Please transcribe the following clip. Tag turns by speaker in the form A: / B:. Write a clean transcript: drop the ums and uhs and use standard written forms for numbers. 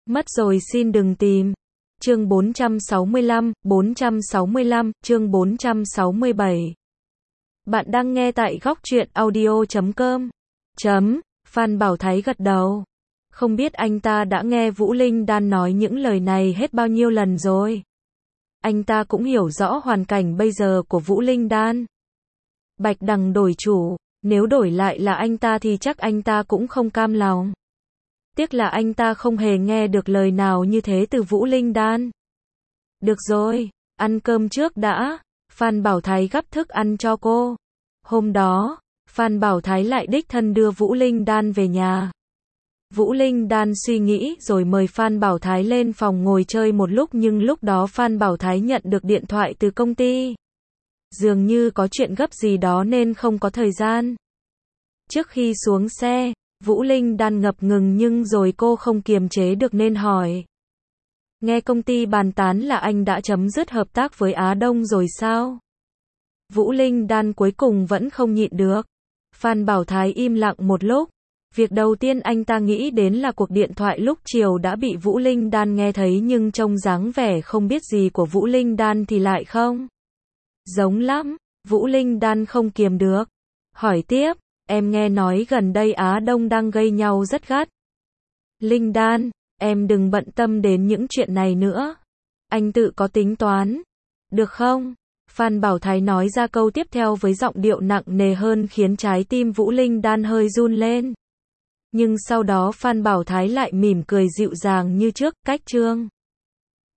A: Mất rồi xin đừng tìm. Chương 465, chương 467. Bạn đang nghe tại góc truyện audio.com. Phan Bảo Thái gật đầu. Không biết anh ta đã nghe Vũ Linh Đan nói những lời này hết bao nhiêu lần rồi. Anh ta cũng hiểu rõ hoàn cảnh bây giờ của Vũ Linh Đan. Bạch Đằng đổi chủ, nếu đổi lại là anh ta thì chắc anh ta cũng không cam lòng. Tiếc là anh ta không hề nghe được lời nào như thế từ Vũ Linh Đan. Được rồi, ăn cơm trước đã. Phan Bảo Thái gắp thức ăn cho cô. Hôm đó, Phan Bảo Thái lại đích thân đưa Vũ Linh Đan về nhà. Vũ Linh Đan suy nghĩ rồi mời Phan Bảo Thái lên phòng ngồi chơi một lúc, nhưng lúc đó Phan Bảo Thái nhận được điện thoại từ công ty. Dường như có chuyện gấp gì đó nên không có thời gian. Trước khi xuống xe, Vũ Linh Đan ngập ngừng nhưng rồi cô không kiềm chế được nên hỏi. Nghe công ty bàn tán là anh đã chấm dứt hợp tác với Á Đông rồi sao? Vũ Linh Đan cuối cùng vẫn không nhịn được. Phan Bảo Thái im lặng một lúc. Việc đầu tiên anh ta nghĩ đến là cuộc điện thoại lúc chiều đã bị Vũ Linh Đan nghe thấy, nhưng trông dáng vẻ không biết gì của Vũ Linh Đan thì lại không giống lắm. Vũ Linh Đan không kiềm được. Hỏi tiếp, em nghe nói gần đây Á Đông đang gây nhau rất gắt. Linh Đan, em đừng bận tâm đến những chuyện này nữa. Anh tự có tính toán. Được không? Phan Bảo Thái nói ra câu tiếp theo với giọng điệu nặng nề hơn khiến trái tim Vũ Linh Đan hơi run lên. Nhưng sau đó Phan Bảo Thái lại mỉm cười dịu dàng như trước, cách chương.